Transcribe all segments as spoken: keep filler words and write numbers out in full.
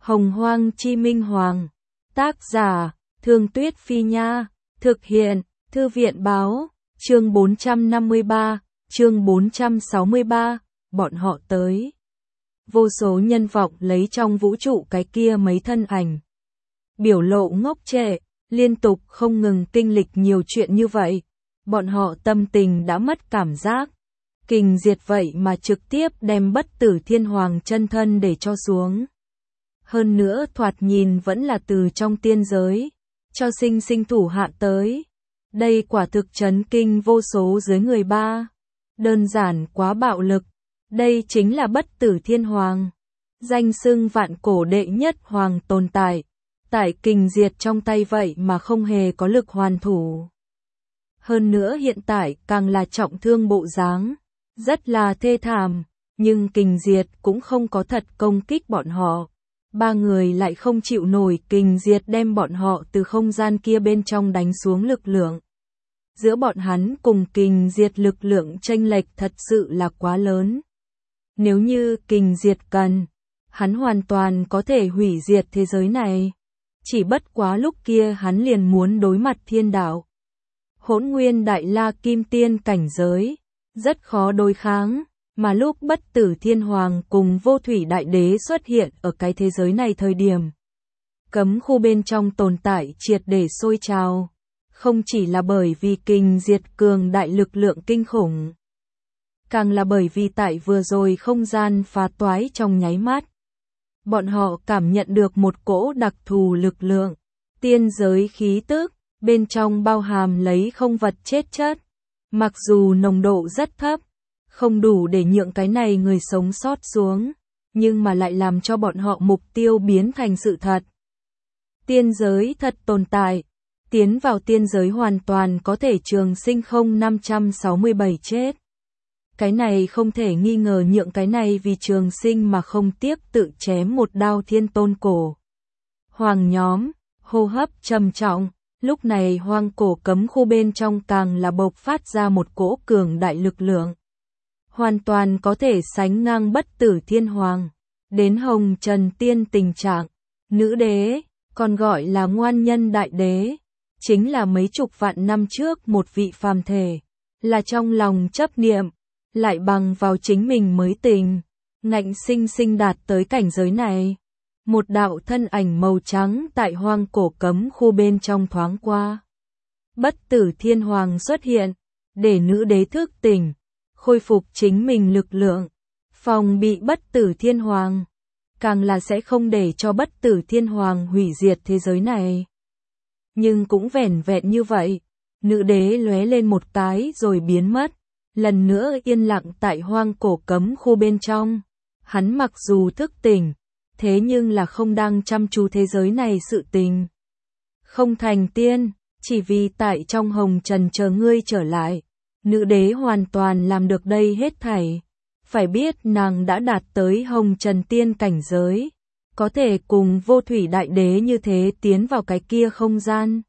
Hồng Hoang Chi Minh Hoàng. Tác giả, Thương Tuyết Phi Nha. Thực hiện, Thư viện Báo. Chương bốn trăm năm mươi ba, chương bốn trăm sáu mươi ba, bọn họ tới. Vô số nhân vọng lấy trong vũ trụ cái kia mấy thân ảnh. Biểu lộ ngốc trệ, liên tục không ngừng kinh lịch nhiều chuyện như vậy. Bọn họ tâm tình đã mất cảm giác. Kình diệt vậy mà trực tiếp đem bất tử thiên hoàng chân thân để cho xuống. Hơn nữa thoạt nhìn vẫn là từ trong tiên giới, cho sinh sinh thủ hạ tới. Đây quả thực chấn kinh vô số dưới người ba. Đơn giản quá bạo lực. Đây chính là bất tử thiên hoàng. Danh xưng vạn cổ đệ nhất hoàng tồn tại. Tại kình diệt trong tay vậy mà không hề có lực hoàn thủ. Hơn nữa hiện tại càng là trọng thương bộ dáng. Rất là thê thảm. Nhưng kình diệt cũng không có thật công kích bọn họ. Ba người lại không chịu nổi kình diệt đem bọn họ từ không gian kia bên trong đánh xuống lực lượng. Giữa bọn hắn cùng kình diệt lực lượng chênh lệch thật sự là quá lớn. Nếu như kình diệt cần, hắn hoàn toàn có thể hủy diệt thế giới này. Chỉ bất quá lúc kia hắn liền muốn đối mặt thiên đạo. Hỗn nguyên đại la kim tiên cảnh giới, rất khó đối kháng. Mà lúc bất tử thiên hoàng cùng vô thủy đại đế xuất hiện ở cái thế giới này thời điểm, cấm khu bên trong tồn tại triệt để sôi trào. Không chỉ là bởi vì kình diệt cường đại lực lượng kinh khủng, càng là bởi vì tại vừa rồi không gian phá toái trong nháy mắt. Bọn họ cảm nhận được một cỗ đặc thù lực lượng, tiên giới khí tức, bên trong bao hàm lấy không vật chết chất. Mặc dù nồng độ rất thấp, không đủ để nhượng cái này người sống sót xuống, nhưng mà lại làm cho bọn họ mục tiêu biến thành sự thật. Tiên giới thật tồn tại, tiến vào tiên giới hoàn toàn có thể trường sinh không năm trăm sáu mươi bảy chết. Cái này không thể nghi ngờ nhượng cái này vì trường sinh mà không tiếc tự chém một đao thiên tôn cổ. Hoàng nhóm, hô hấp trầm trọng, lúc này hoang cổ cấm khu bên trong càng là bộc phát ra một cỗ cường đại lực lượng. Hoàn toàn có thể sánh ngang bất tử thiên hoàng, đến hồng trần tiên tình trạng. Nữ đế, còn gọi là ngoan nhân đại đế, chính là mấy chục vạn năm trước một vị phàm thể, là trong lòng chấp niệm, lại bằng vào chính mình mới tình, ngạnh sinh sinh đạt tới cảnh giới này. Một đạo thân ảnh màu trắng tại hoang cổ cấm khu bên trong thoáng qua. Bất tử thiên hoàng xuất hiện, để nữ đế thức tỉnh, khôi phục chính mình lực lượng, phòng bị bất tử thiên hoàng, càng là sẽ không để cho bất tử thiên hoàng hủy diệt thế giới này. Nhưng cũng vẻn vẹn như vậy, nữ đế lóe lên một cái rồi biến mất, lần nữa yên lặng tại hoang cổ cấm khu bên trong. Hắn mặc dù thức tỉnh, thế nhưng là không đang chăm chú thế giới này sự tình. Không thành tiên, chỉ vì tại trong hồng trần chờ ngươi trở lại. Nữ đế hoàn toàn làm được đây hết thảy. Phải biết nàng đã đạt tới hồng trần tiên cảnh giới, có thể cùng vô thủy đại đế như thế tiến vào cái kia không gian.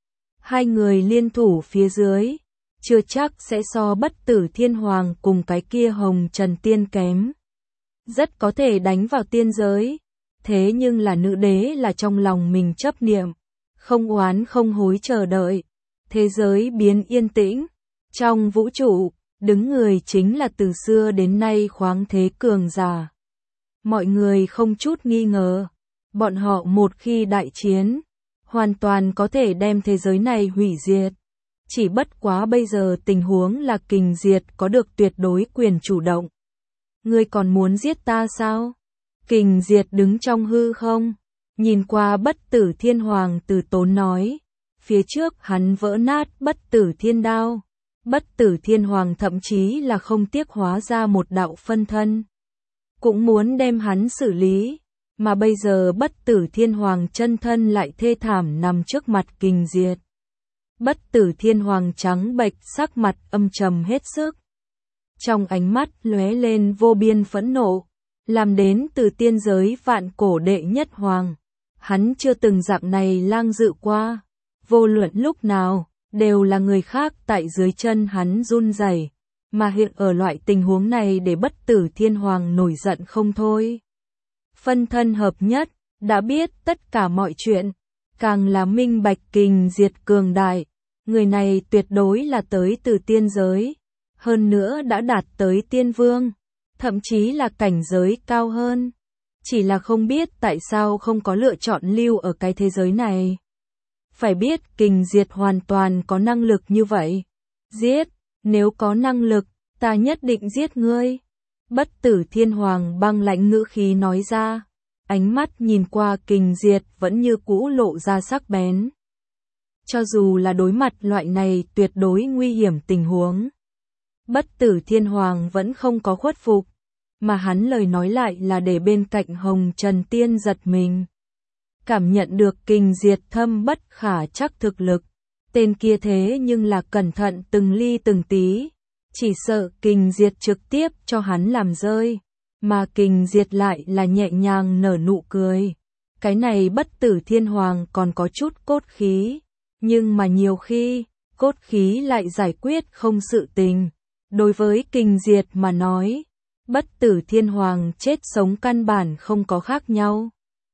Hai người liên thủ phía dưới, chưa chắc sẽ so bất tử thiên hoàng cùng cái kia hồng trần tiên kém. Rất có thể đánh vào tiên giới, thế nhưng là nữ đế là trong lòng mình chấp niệm, không oán không hối chờ đợi. Thế giới biến yên tĩnh. Trong vũ trụ, đứng người chính là từ xưa đến nay khoáng thế cường giả. Mọi người không chút nghi ngờ, bọn họ một khi đại chiến, hoàn toàn có thể đem thế giới này hủy diệt. Chỉ bất quá bây giờ tình huống là kình diệt có được tuyệt đối quyền chủ động. Ngươi còn muốn giết ta sao? Kình diệt đứng trong hư không, nhìn qua bất tử thiên hoàng từ tốn nói. Phía trước hắn vỡ nát bất tử thiên đao. Bất tử thiên hoàng thậm chí là không tiếc hóa ra một đạo phân thân, cũng muốn đem hắn xử lý, mà bây giờ bất tử thiên hoàng chân thân lại thê thảm nằm trước mặt kình diệt. Bất tử thiên hoàng trắng bệch, sắc mặt âm trầm hết sức. Trong ánh mắt lóe lên vô biên phẫn nộ, làm đến từ tiên giới vạn cổ đệ nhất hoàng. Hắn chưa từng dạng này lang dự qua, vô luận lúc nào đều là người khác tại dưới chân hắn run rẩy, mà hiện ở loại tình huống này để bất tử thiên hoàng nổi giận không thôi. Phân thân hợp nhất, đã biết tất cả mọi chuyện, càng là minh bạch Kình Diệt cường đại, người này tuyệt đối là tới từ tiên giới, hơn nữa đã đạt tới tiên vương, thậm chí là cảnh giới cao hơn. Chỉ là không biết tại sao không có lựa chọn lưu ở cái thế giới này. Phải biết Kình Diệt hoàn toàn có năng lực như vậy. Giết, nếu có năng lực, ta nhất định giết ngươi. Bất Tử Thiên Hoàng băng lãnh ngữ khí nói ra, ánh mắt nhìn qua Kình Diệt vẫn như cũ lộ ra sắc bén. Cho dù là đối mặt loại này tuyệt đối nguy hiểm tình huống, Bất Tử Thiên Hoàng vẫn không có khuất phục, mà hắn lời nói lại là để bên cạnh Hồng Trần Tiên giật mình. Cảm nhận được Kình Diệt thâm bất khả trắc thực lực, tên kia thế nhưng là cẩn thận từng ly từng tí, chỉ sợ Kình Diệt trực tiếp cho hắn làm rơi, mà Kình Diệt lại là nhẹ nhàng nở nụ cười. Cái này Bất Tử Thiên Hoàng còn có chút cốt khí, nhưng mà nhiều khi, cốt khí lại giải quyết không sự tình. Đối với Kình Diệt mà nói, Bất Tử Thiên Hoàng chết sống căn bản không có khác nhau.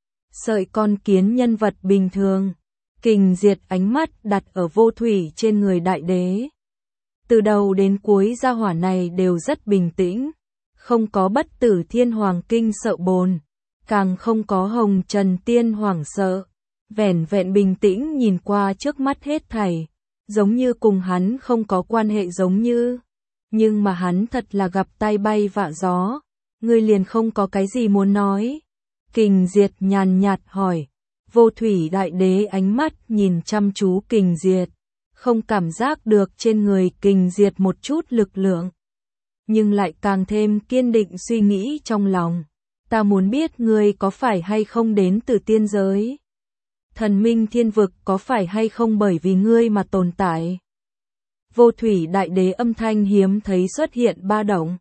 Sợi con kiến nhân vật bình thường, Kình Diệt ánh mắt đặt ở Vô Thủy trên người đại đế. Từ đầu đến cuối gia hỏa này đều rất bình tĩnh, không có Bất Tử Thiên Hoàng kinh sợ bồn, càng không có Hồng Trần Tiên hoảng sợ, vẻn vẹn bình tĩnh nhìn qua trước mắt hết thảy, giống như cùng hắn không có quan hệ giống như. Nhưng mà hắn thật là gặp tai bay vạ gió, ngươi liền không có cái gì muốn nói. Kình Diệt nhàn nhạt hỏi, Vô Thủy đại đế ánh mắt nhìn chăm chú Kình Diệt, không cảm giác được trên người Kình Diệt một chút lực lượng, nhưng lại càng thêm kiên định suy nghĩ trong lòng. Ta muốn biết ngươi có phải hay không đến từ tiên giới? Thần minh thiên vực có phải hay không bởi vì ngươi mà tồn tại? Vô Thủy đại đế âm thanh hiếm thấy xuất hiện ba động.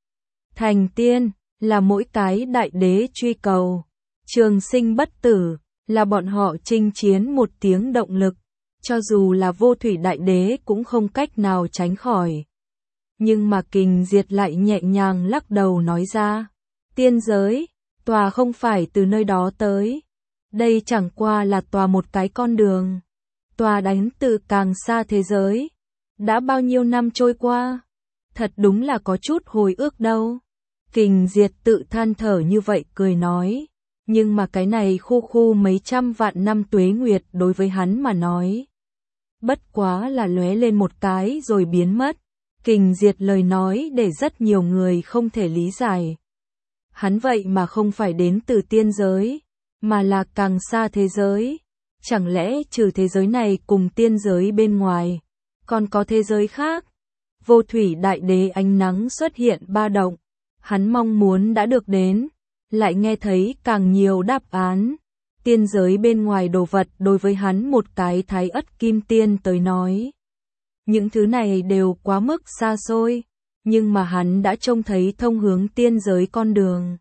Thành tiên, là mỗi cái đại đế truy cầu. Trường sinh bất tử, là bọn họ chinh chiến một tiếng động lực. Cho dù là Vô Thủy đại đế cũng không cách nào tránh khỏi. Nhưng mà Kình Diệt lại nhẹ nhàng lắc đầu nói ra. Tiên giới, tòa không phải từ nơi đó tới. Đây chẳng qua là tòa một cái con đường. Tòa đánh từ càng xa thế giới. Đã bao nhiêu năm trôi qua, thật đúng là có chút hồi ức đâu. Kình Diệt tự than thở như vậy cười nói, nhưng mà cái này khu khu mấy trăm vạn năm tuế nguyệt đối với hắn mà nói. Bất quá là lóe lên một cái rồi biến mất. Kình Diệt lời nói để rất nhiều người không thể lý giải. Hắn vậy mà không phải đến từ tiên giới, mà là càng xa thế giới. Chẳng lẽ trừ thế giới này cùng tiên giới bên ngoài, còn có thế giới khác? Vô Thủy đại đế ánh nắng xuất hiện ba động, hắn mong muốn đã được đến, lại nghe thấy càng nhiều đáp án. Tiên giới bên ngoài đồ vật đối với hắn một cái Thái Ất Kim Tiên tới nói, những thứ này đều quá mức xa xôi, nhưng mà hắn đã trông thấy thông hướng tiên giới con đường.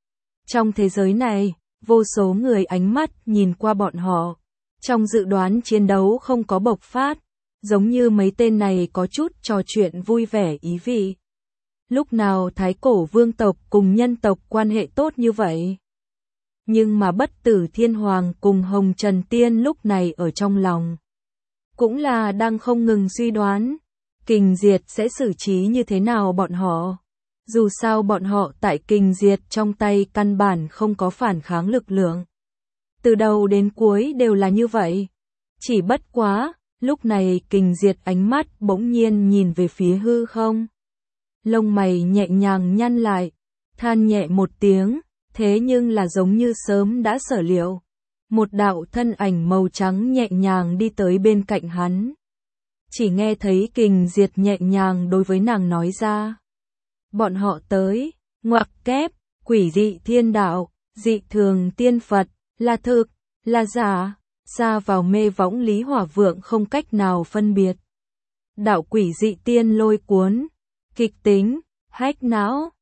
Trong thế giới này, vô số người ánh mắt nhìn qua bọn họ, trong dự đoán chiến đấu không có bộc phát, giống như mấy tên này có chút trò chuyện vui vẻ ý vị. Lúc nào Thái Cổ vương tộc cùng nhân tộc quan hệ tốt như vậy? Nhưng mà Bất Tử Thiên Hoàng cùng Hồng Trần Tiên lúc này ở trong lòng, cũng là đang không ngừng suy đoán, Kình Diệt sẽ xử trí như thế nào bọn họ. Dù sao bọn họ tại Kình Diệt trong tay căn bản không có phản kháng lực lượng. Từ đầu đến cuối đều là như vậy. Chỉ bất quá, lúc này Kình Diệt ánh mắt bỗng nhiên nhìn về phía hư không. Lông mày nhẹ nhàng nhăn lại, than nhẹ một tiếng, thế nhưng là giống như sớm đã sở liệu. Một đạo thân ảnh màu trắng nhẹ nhàng đi tới bên cạnh hắn. Chỉ nghe thấy Kình Diệt nhẹ nhàng đối với nàng nói ra. Bọn họ tới, ngoặc kép, quỷ dị thiên đạo, dị thường tiên Phật, là thực, là giả, xa vào mê võng Lý Hỏa Vượng không cách nào phân biệt. Đạo quỷ dị tiên lôi cuốn, kịch tính, hách não,